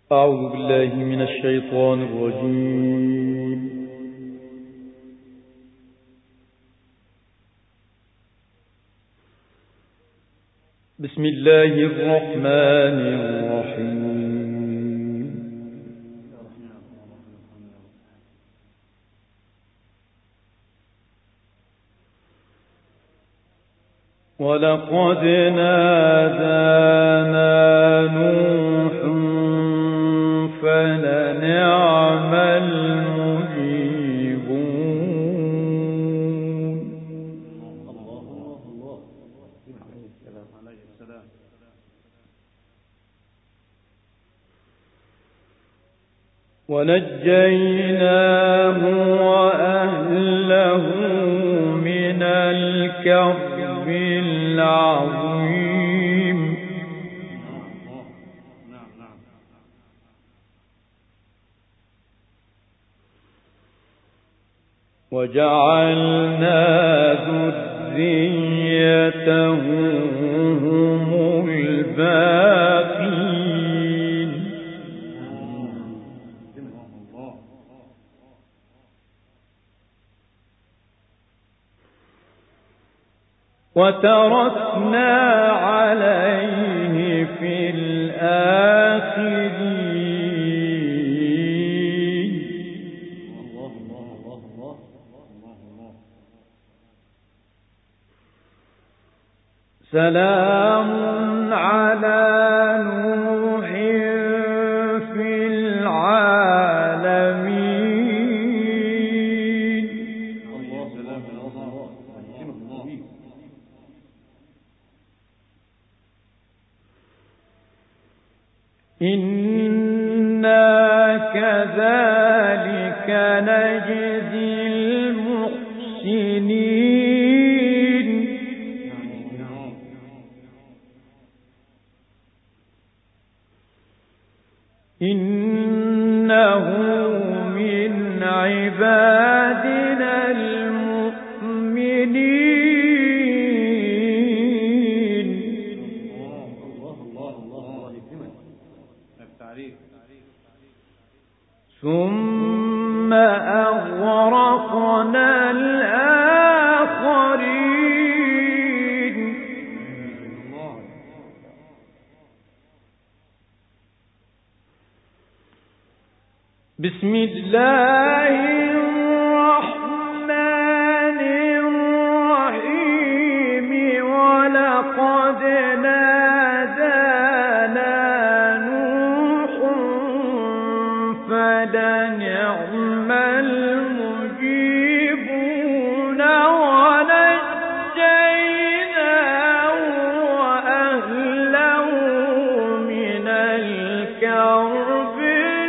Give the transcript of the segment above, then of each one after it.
أعوذ بالله من الشيطان الرجيم. بسم الله الرحمن الرحيم. ولقد نادانا نوح فلنعم المجيبون. ونجيناه وأهله من الكرب العظيم. وجعلنا ذريته هم الباقين. وتركنا عليه في الآخرين. سلام على نوح في العالمين. إنا كذلك نجزي المحسنين. إنه من عبادنا المؤمنين. ثم أغرقنا الآخرين. بسم الله الرحمن الرحيم. ولقد نادانا نوح فلنعم المجيبون. ونجيناه وأهله من الكرب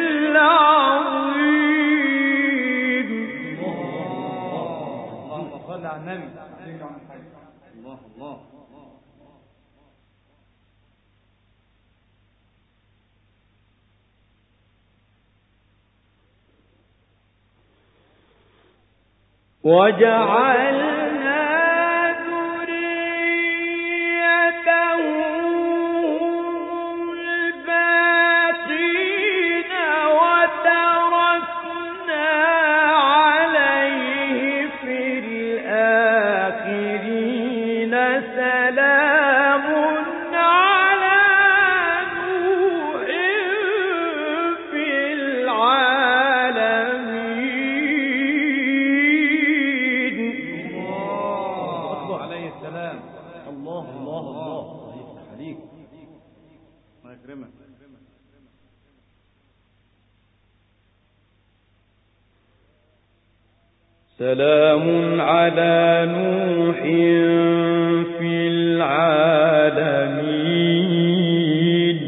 العظيم. اللهم صل على النبي. الله الله. وجعلنا ذريته هم الباقين. وتركنا عليه في الآخرين. سلام على نوح في العالمين. عليه السلام. الله الله الله. عليك الله يكرمك. سلام على نوح في العالمين.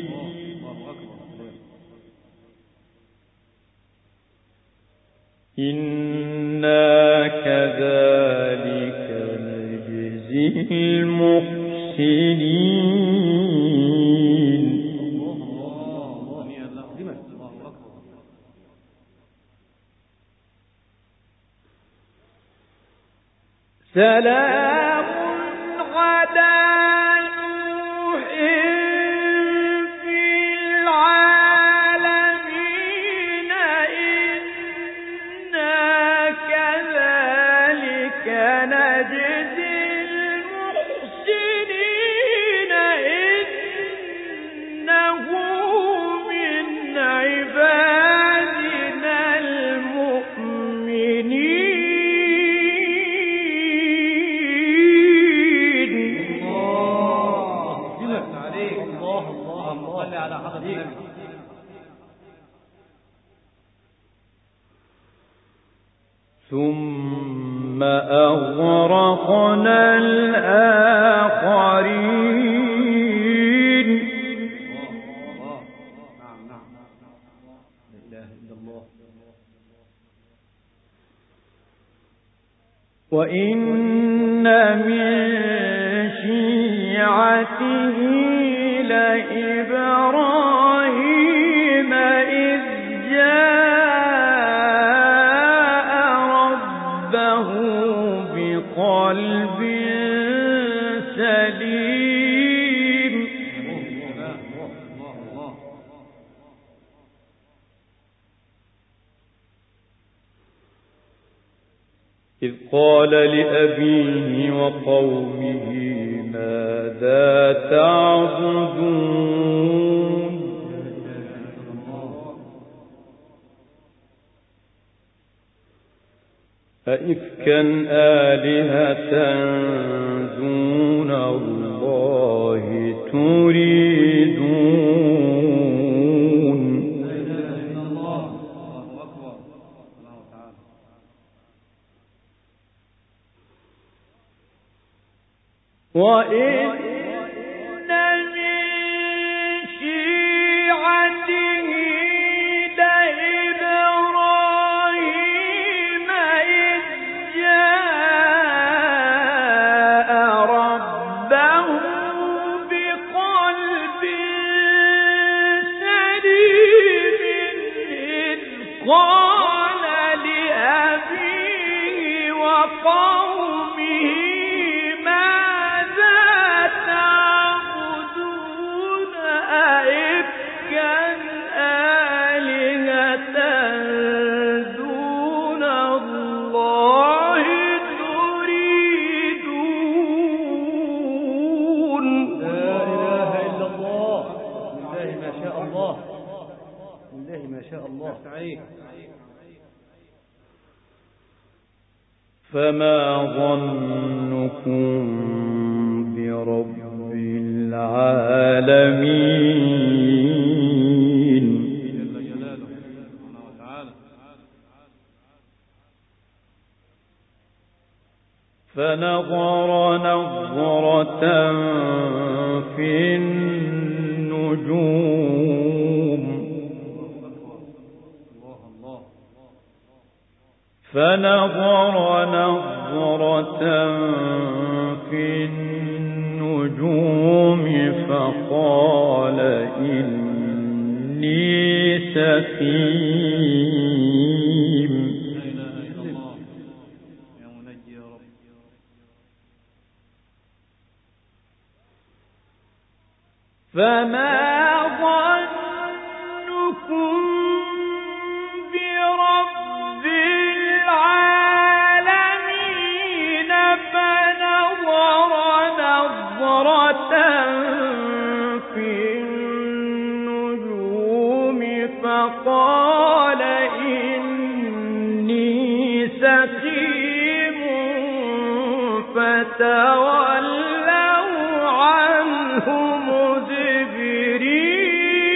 إنا كذلك نجزي المحسنين. سلام على نوح في العالمين. الله الله صل على حضرة النبي. ثم أغرقنا الآخرين. نعم لا إله إلا الله. وإن من شيعته لإبراهيم إذ جاء ربه بقلب سليم. إذ قال لأبيه وقومه ماذا تعبدون أئفكا آلهة دون الله تريدون. وإن من شيعته لإبراهيم إذ جاء ربه بقلب سليم إذ قال لأبيه وقومه فما ظنكم برب العالمين. فنظر نظرة في النجوم فنظر نظرة في النجوم فقال إني سقيم. فما ظنكم برب العالمين. فنظر نظرة في النجوم فقال إني سقيم فتولوا عنه مدبرين.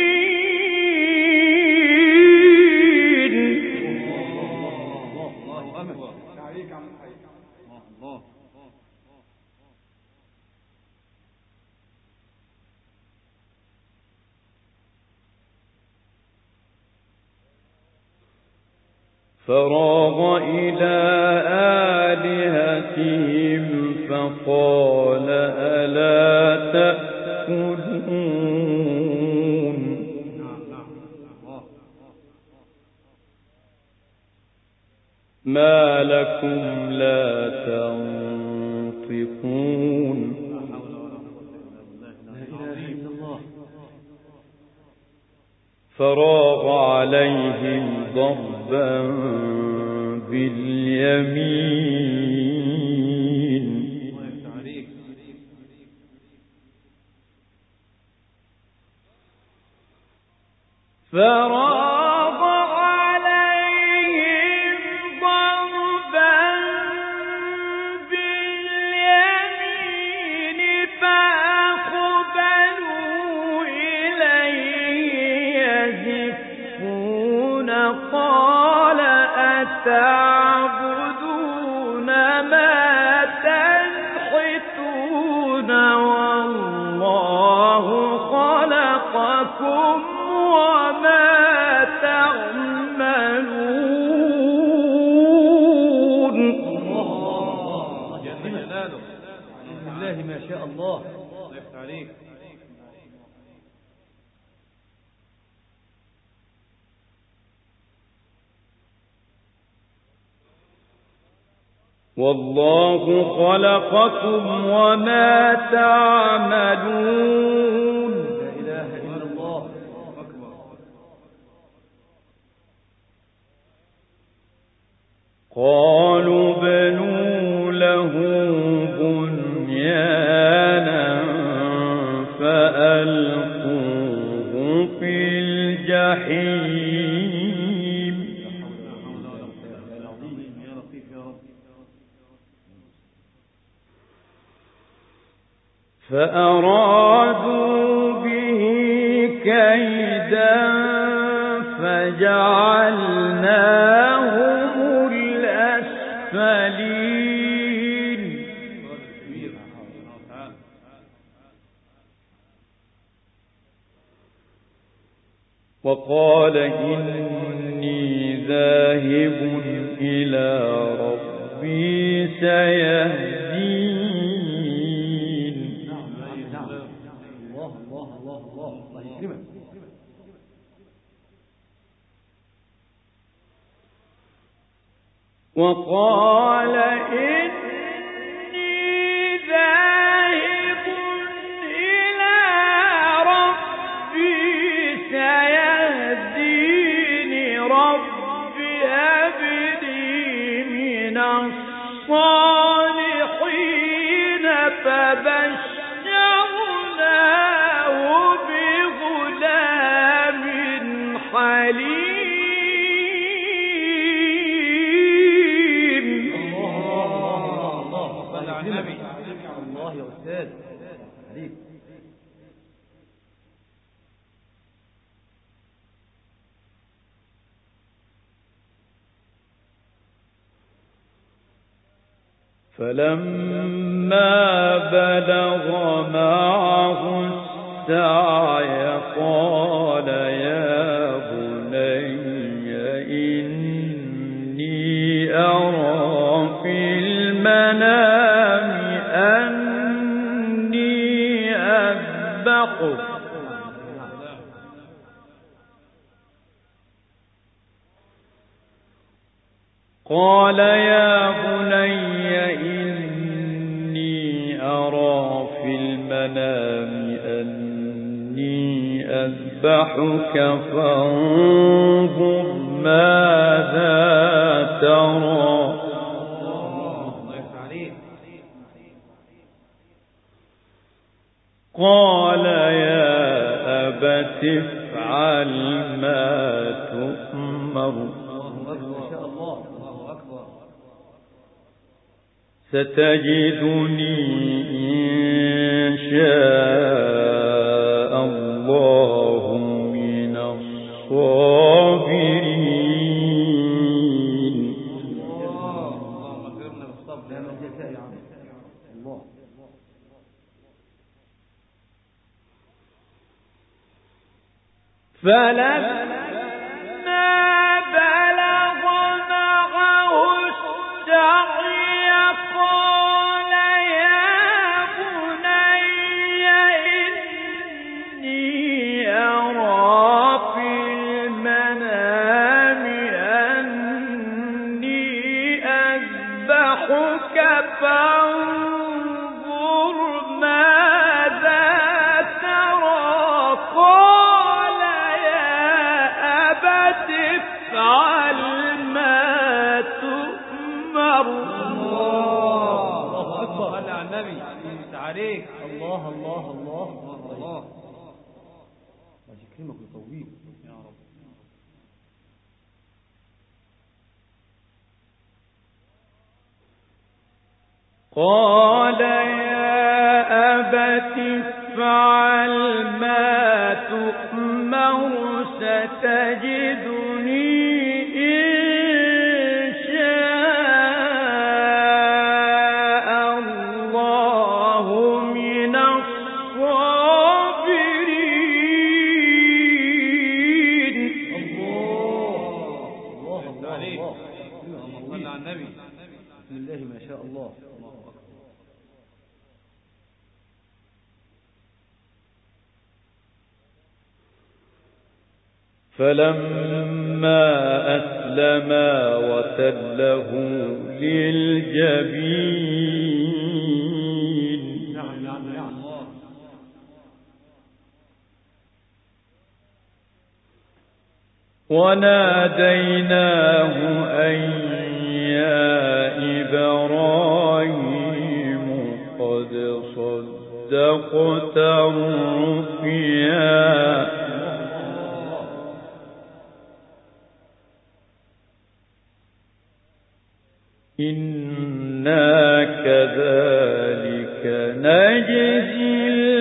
فراغ إلى آلهتهم فقال ألا تأكلون. ما لكم لا تنطقون. فراغ عليهم ضربا باليمين. فراغ عليهم ضربا باليمين فأقبلوا تعبدون ما تنحتون والله خلقكم وما تعملون. الله جل جلاله. بسم الله ما شاء الله. الله يفتح عليك. والله خلقكم وما تعملون. لا إله إلا الله. أكبر. قالوا بنوا له بنيانا فألقوه في الجحيم فأرادوا به كيدا فجعلناهم الأسفلين. وقال إني ذاهب إلى ربي سيهدين. وقال إني ذاهب إلى ربي سيهدين رب هب لي من الصالحين فبشرناه بغلام حليم. الله يا أستاذ عليك. فلما بلغ معه السعي قال يا بني إني أرى في المنام أني أذبحك قال يا بني إني أرى في المنام أني أذبحك فانظر ماذا ترى. قال يا أبت افعل ما تؤمر ستجدني إن شاء الله من الصابرين. فلما بلغ معه السعي قال يا بني إني أرى في المنام أني أذبحك فانظر ماذا ترى. قال افعل ما تؤمر. الله أكبر. صلى على النبي عليك. الله الله الله الله. الله يكرمك ويقويك يا رب. قال يا أبت افعل ما تؤمر ستجدني إن فلما أسلما وتله للجبين وناديناه أن يا إبراهيم قد صدقت الرؤيا إنا كذلك نجزي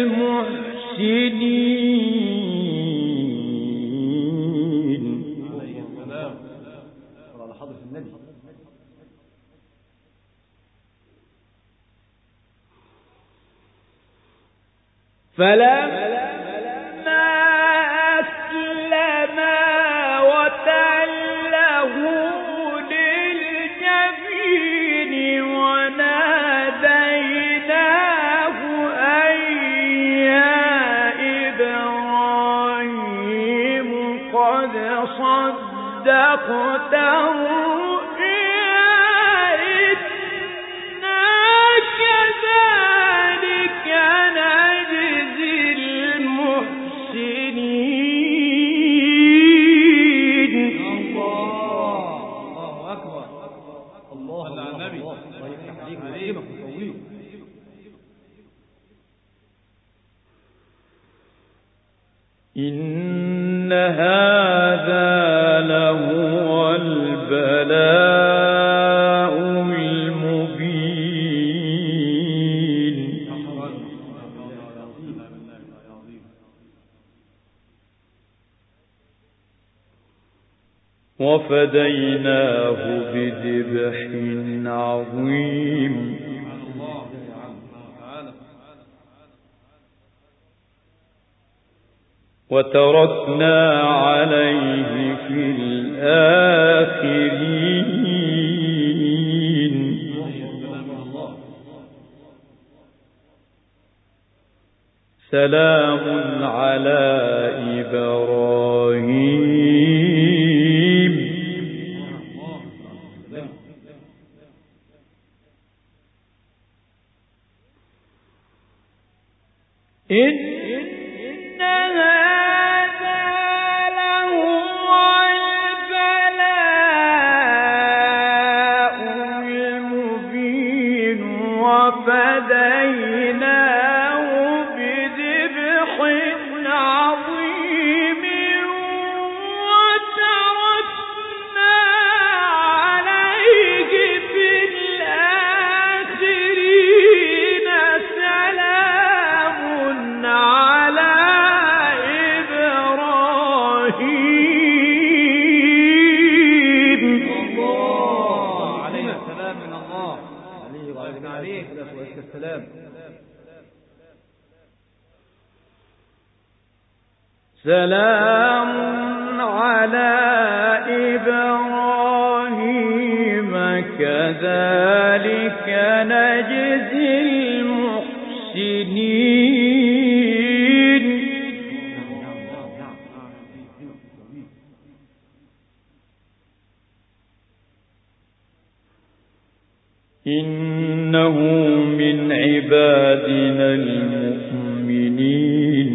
المحسنين. عليه السلام على حضرة النبي. فلما أسلما وتله للجبين وناديناه أن يا إبراهيم قد صدقت إن هذا لهو البلاء المبين. وفديناه بذبح عظيم وتركنا عليه في الآخرين. سلام على إبراهيم إن هذا لهو البلاء المبين وفديناه بذبح عظيم وتركنا عليه في الآخرين. سلام على إبراهيم. الله عليه السلام من الله عليه وعليه السلام. سلام على إبراهيم كذلك نجزي المحسنين. إنه من عبادنا المؤمنين.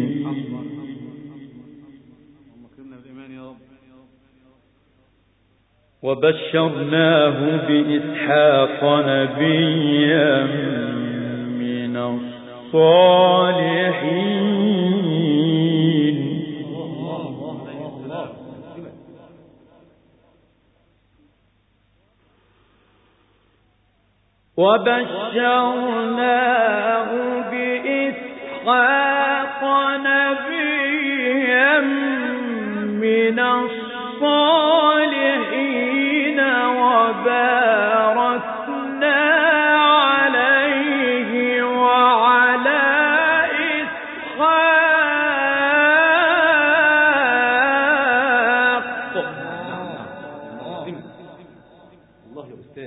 وبشرناه بإسحاق نبيا من الصالحين. وبشرناه بإسحاق نبيا من الصالحين وباركنا عليه وعلى إسحاق. الله يا أستاذ.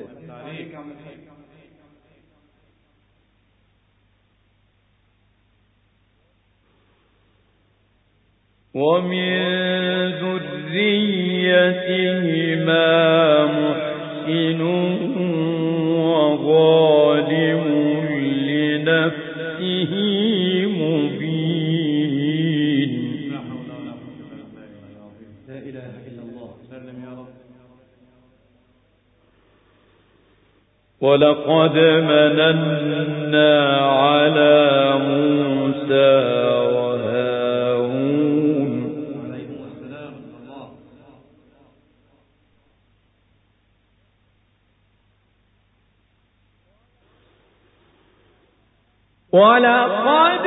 ومن ذريته ذريتهما محسن وظالم لنفسه مبين. لا إله إلا الله. سلم يا رب. ولقد مننا على موسى وهارون عليكم السلام. الله. ولقد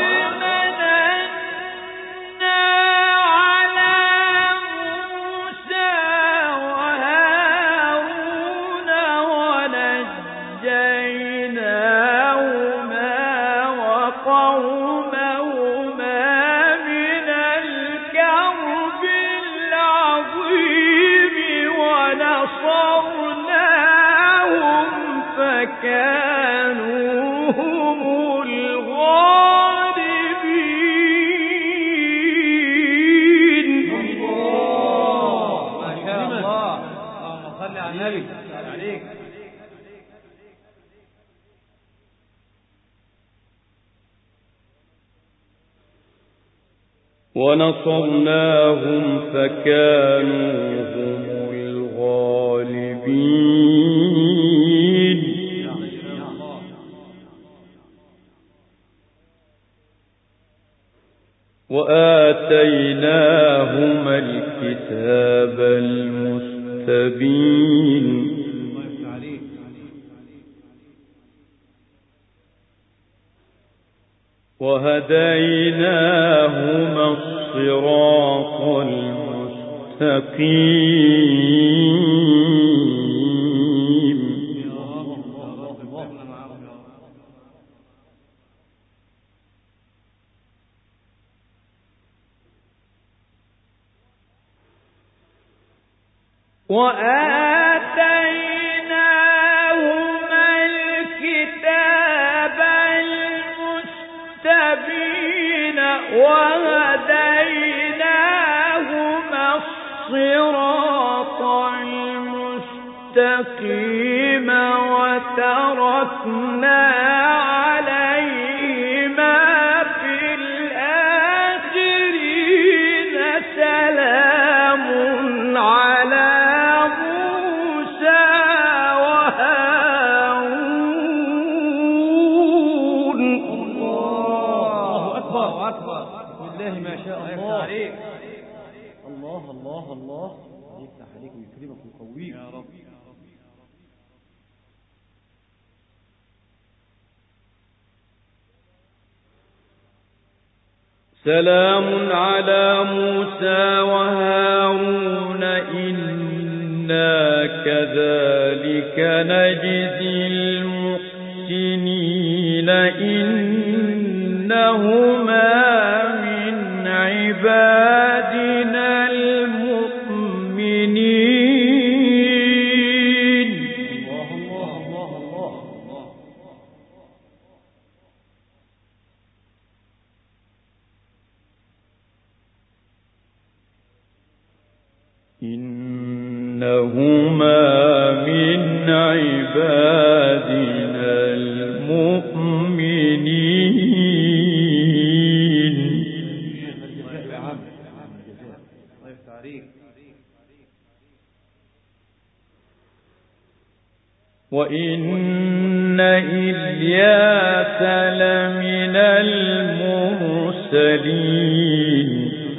كانوا هم الغالبين. الله ما شاء الله. اللهم صل على النبي عليك. ونصرناهم فكانوا هم الغالبين. وآتيناهما الكتاب المستبين. وهديناهما الصراط المستقيم. وآتيناهما الكتاب المستبين وهديناهما الصراط المستقيم وتركنا عليهما في الآخرين سلام على ما شاء الله عليك. الله الله الله يفتح عليك ويكرمك ويقويك يا رب. سلام على موسى وهارون إنا كذلك نجزي المحسنين إنهما عبادنا المؤمنين. الله الله الله الله الله. إنهما من عبادنا المؤمنين. وإن إلياس لمن المرسلين.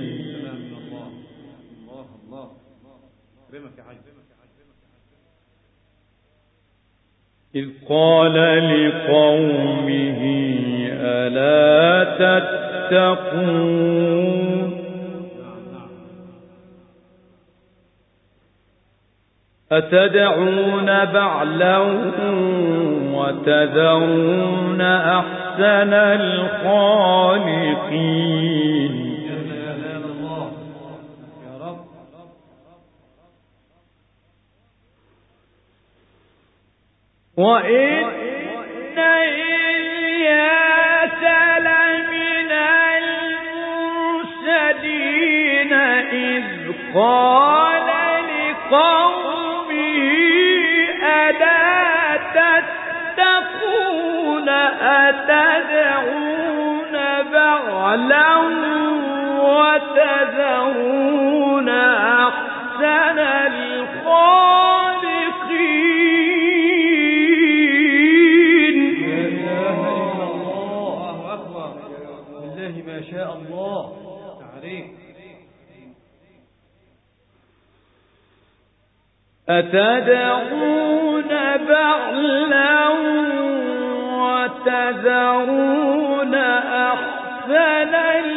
إذ قال لقومه ألا تتقون أتدعون بعلا وتذرون أحسن الخالقين. وإن إلياس لمن المرسلين إذ قال قومه ألا تتقون أتدعون بعلا وتذرون أحسن الخالقين. لا إله إلا الله أكبر. بالله ما شاء الله. تعريف أتدعون بعلا وتذرون أحسن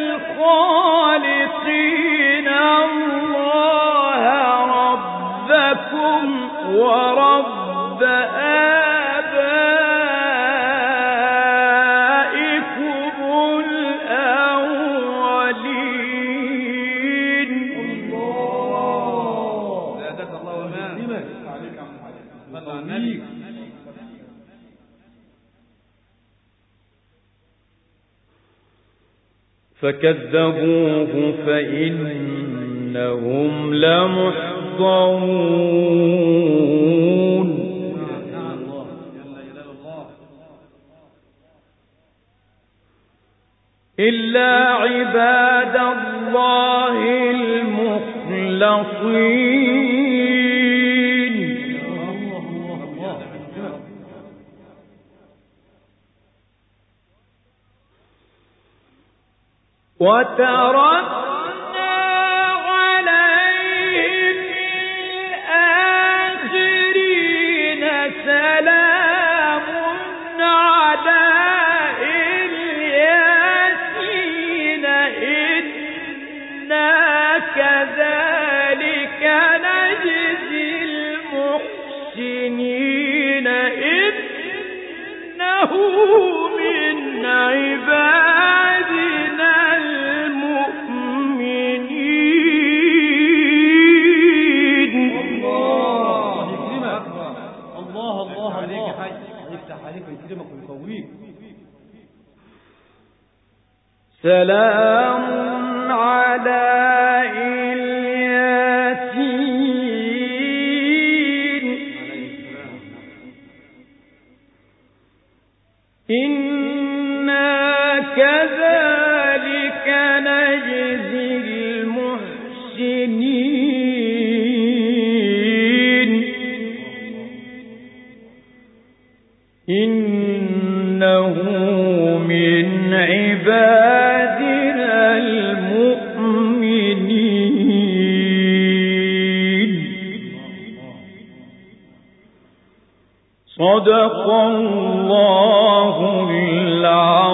الخالقين الله ربكم ورب آبائكم الأولين. الله. زادك الله وما صلى على النبي. فكذبوه فإنهم لمحضرون. إلا عباد الله المخلصين. وتركنا عليهم الآخرين سلام على الياسين إنا كذلك نجزي المحسنين إنه من عبادنا المؤمنين. الله يكرمك. الله الله الله يفتح عليك ويكرمك ويقويك. سلام على الياسين إنا كذلك نجزي المحسنين إنه من عبادنا المؤمنين. صدق الله العظيم.